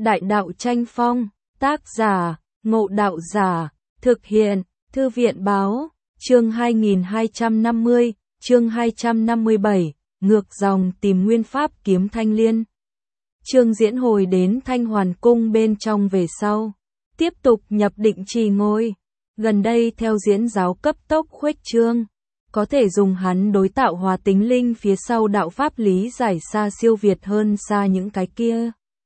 Đại đạo tranh phong, tác giả, Ngộ Đạo Giả, thực hiện, Thư viện báo, chương 2250, chương 257, ngược dòng tìm nguyên pháp kiếm Thanh Liên. Trương Diễn hồi đến Thanh Hoàn Cung bên trong về sau, tiếp tục nhập định trì ngôi. Gần đây theo diễn giáo cấp tốc khuếch trương, có thể dùng hắn đối tạo hóa tính linh phía sau đạo pháp lý giải xa siêu việt hơn xa những cái kia.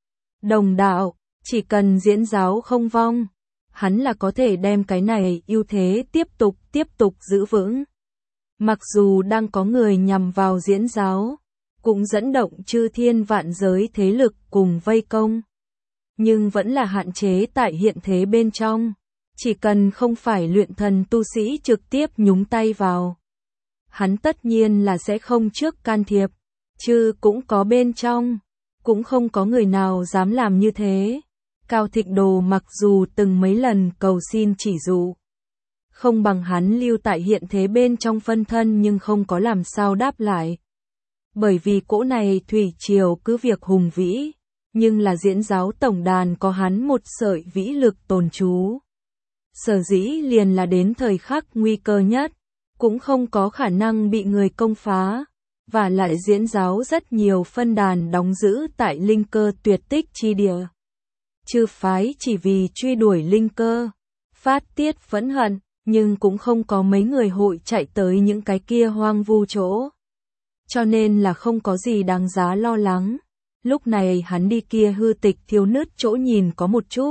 Đồng đạo, chỉ cần diễn giáo không vong, hắn là có thể đem cái này ưu thế tiếp tục giữ vững. Mặc dù đang có người nhằm vào diễn giáo, cũng dẫn động chư thiên vạn giới thế lực cùng vây công, nhưng vẫn là hạn chế tại hiện thế bên trong, chỉ cần không phải luyện thần tu sĩ trực tiếp nhúng tay vào, hắn tất nhiên là sẽ không trước can thiệp, chứ cũng có bên trong, cũng không có người nào dám làm như thế. Cao Thịnh Đồ mặc dù từng mấy lần cầu xin chỉ dụ, không bằng hắn lưu tại hiện thế bên trong phân thân nhưng không có làm sao đáp lại. Bởi vì cỗ này thủy triều cứ việc hùng vĩ, nhưng là diễn giáo tổng đàn có hắn một sợi vĩ lực tồn trú. Sở dĩ liền là đến thời khắc nguy cơ nhất, cũng không có khả năng bị người công phá, và lại diễn giáo rất nhiều phân đàn đóng giữ tại linh cơ tuyệt tích chi địa. Chư phái chỉ vì truy đuổi linh cơ, phát tiết phẫn hận, nhưng cũng không có mấy người hội chạy tới những cái kia hoang vu chỗ. Cho nên là không có gì đáng giá lo lắng. Lúc này hắn đi kia hư tịch thiếu nứt chỗ nhìn có một chút.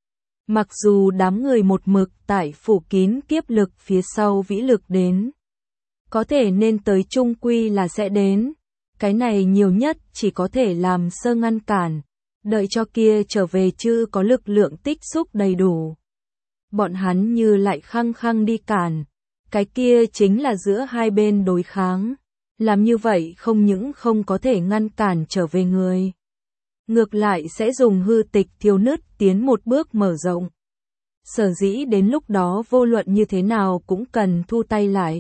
Mặc dù đám người một mực tại phủ kín kiếp lực phía sau vĩ lực đến, có thể nên tới chung quy là sẽ đến. Cái này nhiều nhất chỉ có thể làm sơ ngăn cản, đợi cho kia trở về chứ có lực lượng tích xúc đầy đủ. Bọn hắn như lại khăng khăng đi cản, cái kia chính là giữa hai bên đối kháng. Làm như vậy không những không có thể ngăn cản trở về người, ngược lại sẽ dùng hư tịch thiếu nứt tiến một bước mở rộng. Sở dĩ đến lúc đó vô luận như thế nào cũng cần thu tay lại.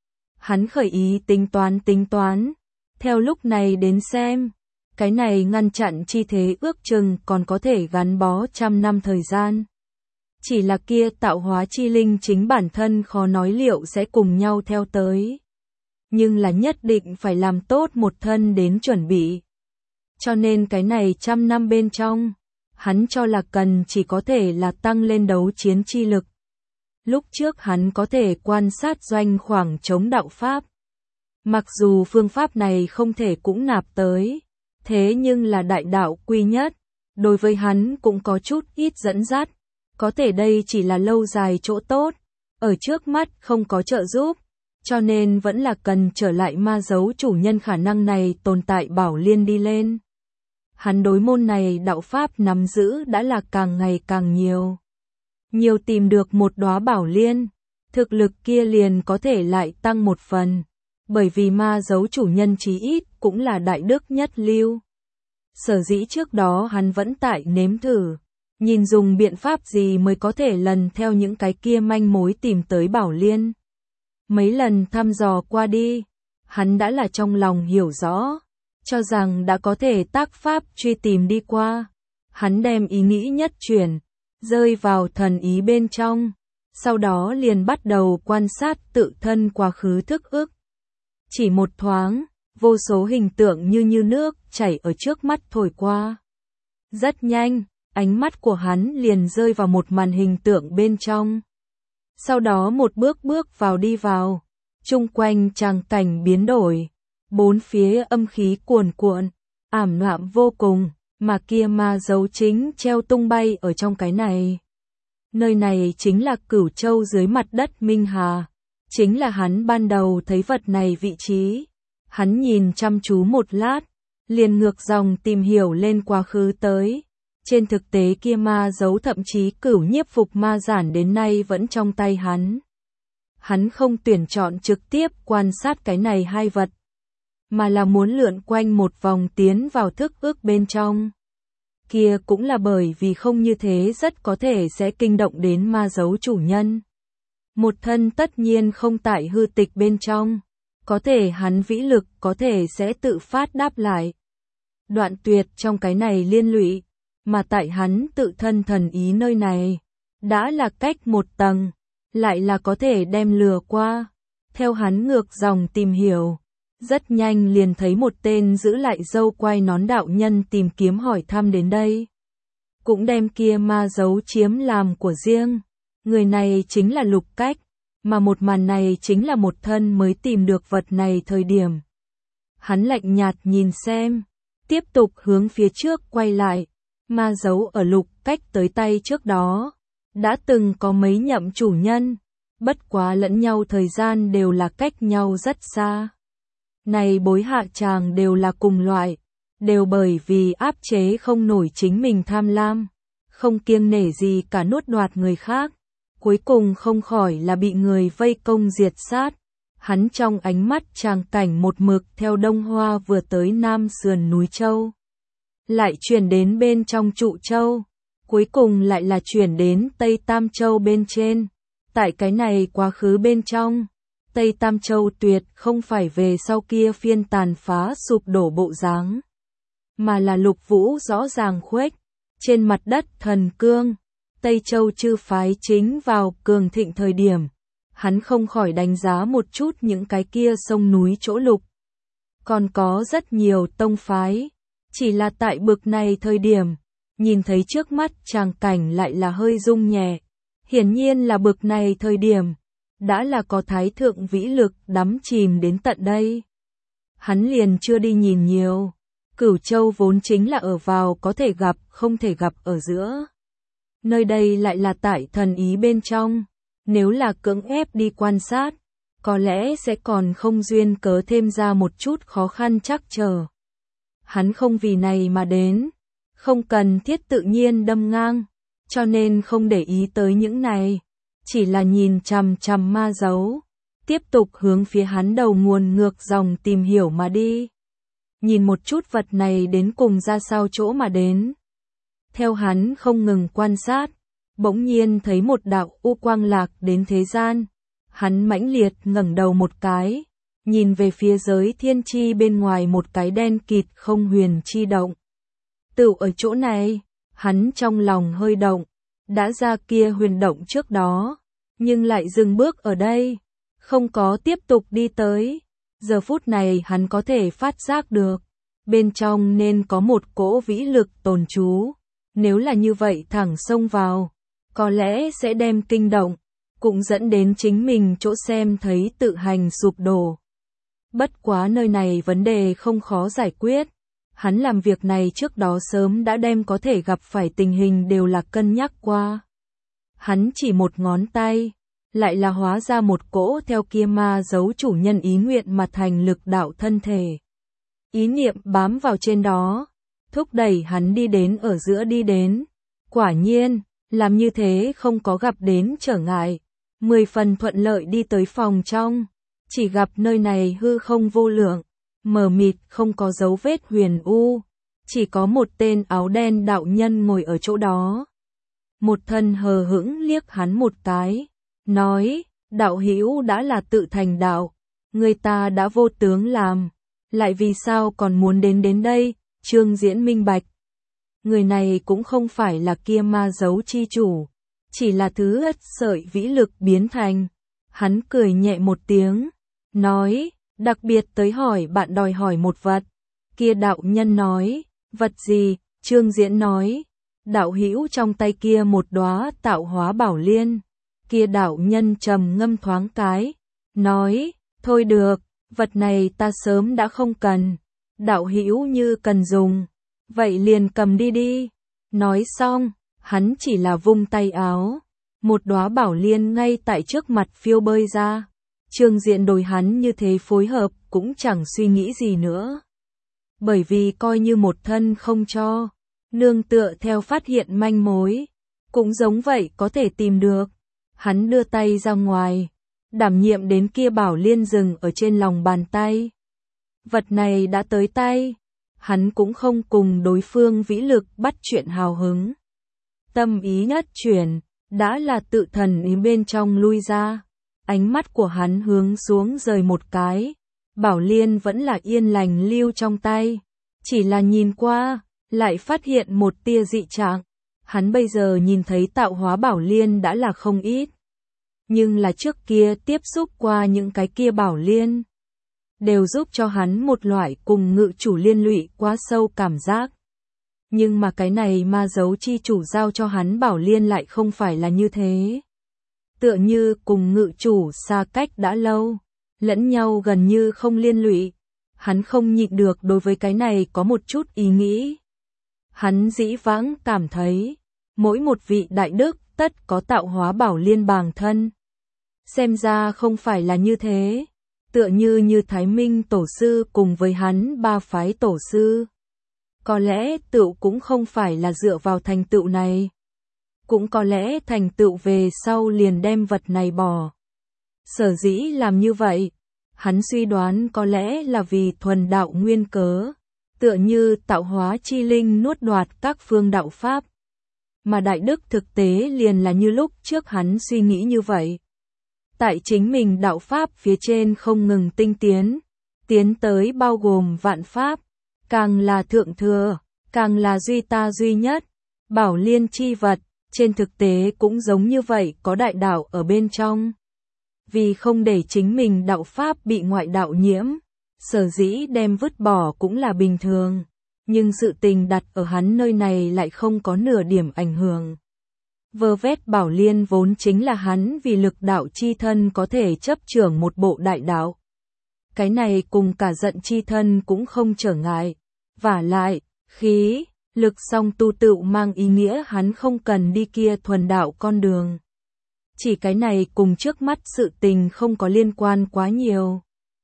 Hắn khởi ý tính toán, theo lúc này đến xem, cái này ngăn chặn chi thế ước chừng còn có thể gắn bó trăm năm thời gian. Chỉ là kia tạo hóa chi linh chính bản thân khó nói liệu sẽ cùng nhau theo tới. Nhưng là nhất định phải làm tốt một thân đến chuẩn bị. Cho nên cái này trăm năm bên trong, hắn cho là cần chỉ có thể là tăng lên đấu chiến chi lực. Lúc trước hắn có thể quan sát doanh khoảng chống đạo pháp. Mặc dù phương pháp này không thể cũng nạp tới, thế nhưng là đại đạo quy nhất, đối với hắn cũng có chút ít dẫn dắt. Có thể đây chỉ là lâu dài chỗ tốt, ở trước mắt không có trợ giúp. Cho nên vẫn là cần trở lại ma dấu chủ nhân khả năng này tồn tại bảo liên đi lên. Hắn đối môn này đạo pháp nắm giữ đã là càng ngày càng nhiều. Nhiều tìm được một đóa bảo liên, thực lực kia liền có thể lại tăng một phần. Bởi vì ma dấu chủ nhân chí ít cũng là đại đức nhất lưu. Sở dĩ trước đó hắn vẫn tại nếm thử, nhìn dùng biện pháp gì mới có thể lần theo những cái kia manh mối tìm tới bảo liên. Mấy lần thăm dò qua đi, hắn đã là trong lòng hiểu rõ, cho rằng đã có thể tác pháp truy tìm đi qua. Hắn đem ý nghĩ nhất chuyển, rơi vào thần ý bên trong, sau đó liền bắt đầu quan sát tự thân quá khứ thức ức. Chỉ một thoáng, vô số hình tượng như nước chảy ở trước mắt thổi qua. Rất nhanh, ánh mắt của hắn liền rơi vào một màn hình tượng bên trong. Sau đó một bước vào đi vào, chung quanh tràng cảnh biến đổi, bốn phía âm khí cuồn cuộn, ảm đạm vô cùng, mà kia ma dấu chính treo tung bay ở trong cái này. Nơi này chính là Cửu Châu dưới mặt đất Minh Hà, chính là hắn ban đầu thấy vật này vị trí. Hắn nhìn chăm chú một lát, liền ngược dòng tìm hiểu lên quá khứ tới. Trên thực tế kia ma dấu thậm chí cửu nhiếp phục ma giản đến nay vẫn trong tay hắn. Hắn không tuyển chọn trực tiếp quan sát cái này hai vật, mà là muốn lượn quanh một vòng tiến vào thức ức bên trong. Kia cũng là bởi vì không như thế rất có thể sẽ kinh động đến ma dấu chủ nhân. Một thân tất nhiên không tại hư tịch bên trong, có thể hắn vĩ lực có thể sẽ tự phát đáp lại. Đoạn tuyệt trong cái này liên lụy. mà tại hắn tự thân thần ý nơi này, đã là cách một tầng, lại là có thể đem lừa qua. Theo hắn ngược dòng tìm hiểu, rất nhanh liền thấy một tên giữ lại râu quai nón đạo nhân tìm kiếm hỏi thăm đến đây. Cũng đem kia ma dấu chiếm làm của riêng. Người này chính là Lục Cách, mà một màn này chính là một thân mới tìm được vật này thời điểm. Hắn lạnh nhạt nhìn xem, tiếp tục hướng phía trước quay lại, ma dấu ở Lục Cách tới tay trước đó, đã từng có mấy nhậm chủ nhân, bất quá lẫn nhau thời gian đều là cách nhau rất xa. Này bối hạ chàng đều là cùng loại, đều bởi vì áp chế không nổi chính mình tham lam, không kiêng nể gì cả nuốt đoạt người khác, cuối cùng không khỏi là bị người vây công diệt sát. Hắn trong ánh mắt tràng cảnh một mực theo Đông Hoa vừa tới Nam sườn núi Châu, lại chuyển đến bên trong Trụ Châu, cuối cùng lại là chuyển đến Tây Tam Châu bên trên. Tại cái này quá khứ bên trong, Tây Tam Châu tuyệt không phải về sau kia phiên tàn phá sụp đổ bộ dáng, mà là lục vũ rõ ràng khuếch, trên mặt đất thần cương. Tây Châu chư phái chính vào cường thịnh thời điểm, hắn không khỏi đánh giá một chút những cái kia sông núi chỗ lục. Còn có rất nhiều tông phái, chỉ là tại bực này thời điểm, nhìn thấy trước mắt tràng cảnh lại là hơi rung nhẹ. Hiển nhiên là bực này thời điểm, đã là có thái thượng vĩ lực đắm chìm đến tận đây. Hắn liền chưa đi nhìn nhiều, Cửu Châu vốn chính là ở vào có thể gặp không thể gặp ở giữa. Nơi đây lại là tại thần ý bên trong, nếu là cưỡng ép đi quan sát, có lẽ sẽ còn không duyên cớ thêm ra một chút khó khăn trắc trở. Hắn không vì này mà đến, không cần thiết tự nhiên đâm ngang, cho nên không để ý tới những này, chỉ là nhìn chằm chằm ma dấu, tiếp tục hướng phía hắn đầu nguồn ngược dòng tìm hiểu mà đi. Nhìn một chút vật này đến cùng ra sao chỗ mà đến. Theo hắn không ngừng quan sát, bỗng nhiên thấy một đạo u quang lạc đến thế gian. Hắn mãnh liệt ngẩng đầu một cái, nhìn về phía giới thiên chi bên ngoài một cái đen kịt không huyền chi động. Tựu ở chỗ này, hắn trong lòng hơi động, đã ra kia huyền động trước đó, nhưng lại dừng bước ở đây, không có tiếp tục đi tới. Giờ phút này hắn có thể phát giác được, bên trong nên có một cỗ vĩ lực tồn trú, nếu là như vậy thẳng xông vào, có lẽ sẽ đem kinh động, cũng dẫn đến chính mình chỗ xem thấy tự hành sụp đổ. Bất quá nơi này vấn đề không khó giải quyết, hắn làm việc này trước đó sớm đã đem có thể gặp phải tình hình đều là cân nhắc qua. Hắn chỉ một ngón tay, lại là hóa ra một cỗ theo kia ma dấu chủ nhân ý nguyện mà thành lực đạo thân thể. Ý niệm bám vào trên đó, thúc đẩy hắn đi đến ở giữa đi đến. Quả nhiên, làm như thế không có gặp đến trở ngại, 10 phần thuận lợi đi tới phòng trong, chỉ gặp nơi này hư không vô lượng, mờ mịt không có dấu vết huyền u, chỉ có một tên áo đen đạo nhân ngồi ở chỗ đó. Một thân hờ hững liếc hắn một cái, nói, đạo hữu đã là tự thành đạo, người ta đã vô tướng làm, lại vì sao còn muốn đến đây. Trương Diễn minh bạch. Người này cũng không phải là kia ma dấu chi chủ, chỉ là thứ ất sợi vĩ lực biến thành. Hắn cười nhẹ một tiếng, nói, đặc biệt tới hỏi bạn đòi hỏi một vật. Kia đạo nhân nói, vật gì? Trương Diễn nói, đạo hữu trong tay kia một đóa tạo hóa bảo liên. Kia đạo nhân trầm ngâm thoáng cái, nói, thôi được, vật này ta sớm đã không cần. Đạo hữu như cần dùng, vậy liền cầm đi đi. Nói xong, hắn chỉ là vung tay áo, một đóa bảo liên ngay tại trước mặt phiêu bơi ra. Trương Diễn đối hắn như thế phối hợp cũng chẳng suy nghĩ gì nữa. Bởi vì coi như một thân không cho, nương tựa theo phát hiện manh mối, cũng giống vậy có thể tìm được. Hắn đưa tay ra ngoài, đảm nhiệm đến kia bảo liên dừng ở trên lòng bàn tay. Vật này đã tới tay, hắn cũng không cùng đối phương vĩ lực bắt chuyện hào hứng. Tâm ý nhất chuyển, đã là tự thần ý bên trong lui ra. Ánh mắt của hắn hướng xuống rời một cái, bảo liên vẫn là yên lành lưu trong tay. Chỉ là nhìn qua, lại phát hiện một tia dị trạng. Hắn bây giờ nhìn thấy tạo hóa bảo liên đã là không ít. Nhưng là trước kia tiếp xúc qua những cái kia bảo liên, đều giúp cho hắn một loại cùng ngự chủ liên lụy quá sâu cảm giác. Nhưng mà cái này ma dấu chi chủ giao cho hắn bảo liên lại không phải là như thế. Tựa như cùng ngự chủ xa cách đã lâu, lẫn nhau gần như không liên lụy. Hắn không nhịn được đối với cái này có một chút ý nghĩ. Hắn dĩ vãng cảm thấy, mỗi một vị đại đức tất có tạo hóa bảo liên bàng thân. Xem ra không phải là như thế, tựa như Thái Minh tổ sư cùng với hắn ba phái tổ sư. Có lẽ tựu cũng không phải là dựa vào thành tựu này. Cũng có lẽ thành tựu về sau liền đem vật này bỏ. Sở dĩ làm như vậy, hắn suy đoán có lẽ là vì thuần đạo nguyên cớ, tựa như tạo hóa chi linh nuốt đoạt các phương đạo pháp. Mà đại đức thực tế liền là như lúc trước hắn suy nghĩ như vậy. Tại chính mình đạo pháp phía trên không ngừng tinh tiến, tiến tới bao gồm vạn pháp, càng là thượng thừa, càng là duy ta duy nhất, bảo liên chi vật, trên thực tế cũng giống như vậy có đại đạo ở bên trong. Vì không để chính mình đạo pháp bị ngoại đạo nhiễm, sở dĩ đem vứt bỏ cũng là bình thường, nhưng sự tình đặt ở hắn nơi này lại không có nửa điểm ảnh hưởng. Vơ vét bảo liên vốn chính là hắn vì lực đạo chi thân có thể chấp trưởng một bộ đại đạo. Cái này cùng cả giận chi thân cũng không trở ngại. Vả lại, khí, lực song tu tựu mang ý nghĩa hắn không cần đi kia thuần đạo con đường. Chỉ cái này cùng trước mắt sự tình không có liên quan quá nhiều.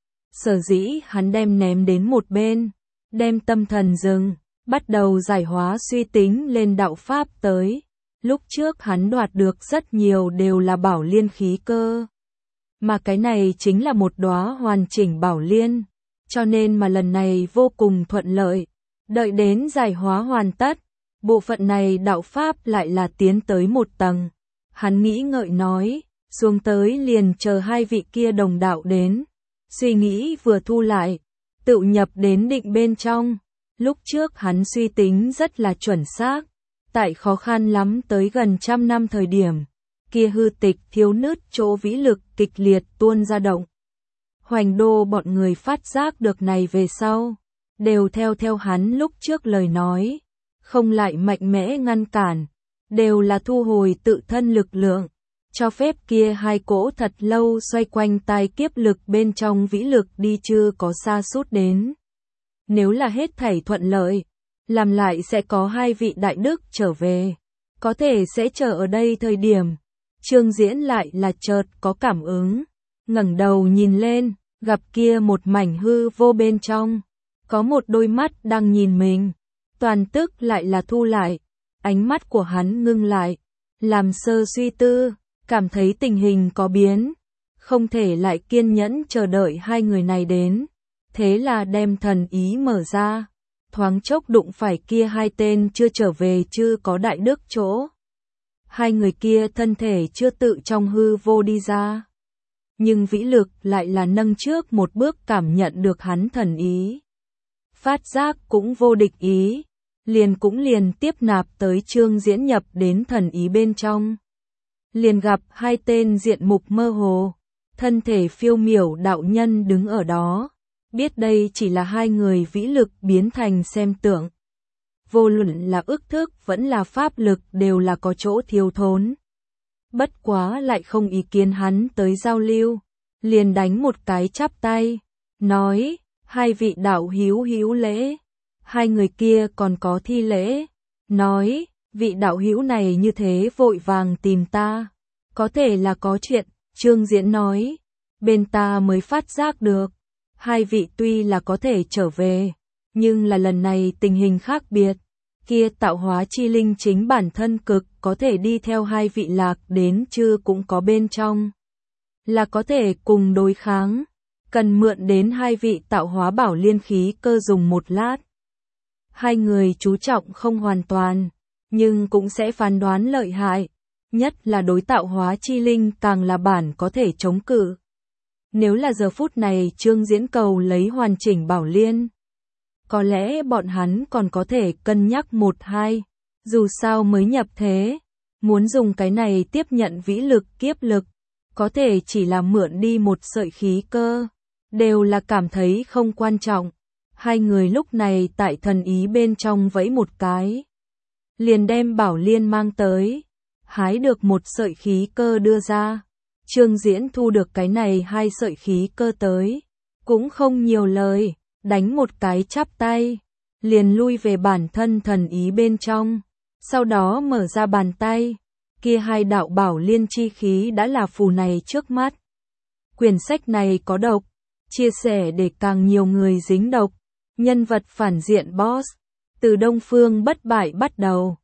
Sở dĩ hắn đem ném đến một bên, đem tâm thần dừng, bắt đầu giải hóa suy tính lên đạo pháp tới. Lúc trước hắn đoạt được rất nhiều đều là bảo liên khí cơ. Mà cái này chính là một đóa hoàn chỉnh bảo liên. Cho nên mà lần này vô cùng thuận lợi. Đợi đến giải hóa hoàn tất, bộ phận này đạo pháp lại là tiến tới một tầng. Hắn nghĩ ngợi nói, xuống tới liền chờ hai vị kia đồng đạo đến. Suy nghĩ vừa thu lại, tự nhập đến định bên trong. Lúc trước hắn suy tính rất là chuẩn xác. Tại khó khăn lắm tới gần 100 năm thời điểm, kia hư tịch thiếu nứt chỗ vĩ lực kịch liệt tuôn ra động. Hoành Đô bọn người phát giác được này về sau, đều theo hắn lúc trước lời nói, không lại mạnh mẽ ngăn cản, đều là thu hồi tự thân lực lượng, cho phép kia hai cỗ thật lâu xoay quanh tai kiếp lực bên trong vĩ lực đi chưa có xa sút đến. Nếu là hết thảy thuận lợi, làm lại sẽ có hai vị đại đức trở về, có thể sẽ chờ ở đây thời điểm. Trương Diễn lại là chợt có cảm ứng, ngẩng đầu nhìn lên, gặp kia một mảnh hư vô bên trong, có một đôi mắt đang nhìn mình, toàn tức lại là thu lại, ánh mắt của hắn ngưng lại, làm sơ suy tư, cảm thấy tình hình có biến, không thể lại kiên nhẫn chờ đợi hai người này đến, thế là đem thần ý mở ra. Thoáng chốc đụng phải kia hai tên chưa trở về chưa có đại đức chỗ. Hai người kia thân thể chưa tự trong hư vô đi ra. Nhưng vĩ lực lại là nâng trước một bước cảm nhận được hắn thần ý. Phát giác cũng vô địch ý. Liền tiếp nạp tới Trương Diễn nhập đến thần ý bên trong. Liền gặp hai tên diện mục mơ hồ. Thân thể phiêu miểu đạo nhân đứng ở đó. Biết đây chỉ là hai người vĩ lực biến thành xem tượng. Vô luận là ức thức vẫn là pháp lực đều là có chỗ thiếu thốn. Bất quá lại không ý kiến hắn tới giao lưu. Liền đánh một cái chắp tay. Nói, hai vị đạo hữu lễ. Hai người kia còn có thi lễ. Nói, vị đạo hữu này như thế vội vàng tìm ta. Có thể là có chuyện, Trương Diễn nói. Bên ta mới phát giác được. Hai vị tuy là có thể trở về, nhưng là lần này tình hình khác biệt. Kia tạo hóa chi linh chính bản thân cực có thể đi theo hai vị lạc đến chưa cũng có bên trong. Là có thể cùng đối kháng, cần mượn đến hai vị tạo hóa bảo liên khí cơ dùng một lát. Hai người chú trọng không hoàn toàn, nhưng cũng sẽ phán đoán lợi hại, nhất là đối tạo hóa chi linh càng là bản có thể chống cự. Nếu là giờ phút này Trương Diễn cầu lấy hoàn chỉnh bảo liên, có lẽ bọn hắn còn có thể cân nhắc một hai, dù sao mới nhập thế, muốn dùng cái này tiếp nhận vĩ lực kiếp lực, có thể chỉ là mượn đi một sợi khí cơ, đều là cảm thấy không quan trọng. Hai người lúc này tại thần ý bên trong vẫy một cái, liền đem Bảo Liên mang tới, hái được một sợi khí cơ đưa ra. Trương Diễn thu được cái này hai sợi khí cơ tới, cũng không nhiều lời, đánh một cái chắp tay, liền lui về bản thân thần ý bên trong, sau đó mở ra bàn tay, kia hai đạo Bảo Liên chi khí đã là phù này trước mắt. Quyển sách này có độc, chia sẻ để càng nhiều người dính độc, nhân vật phản diện boss, từ Đông Phương bất bại bắt đầu.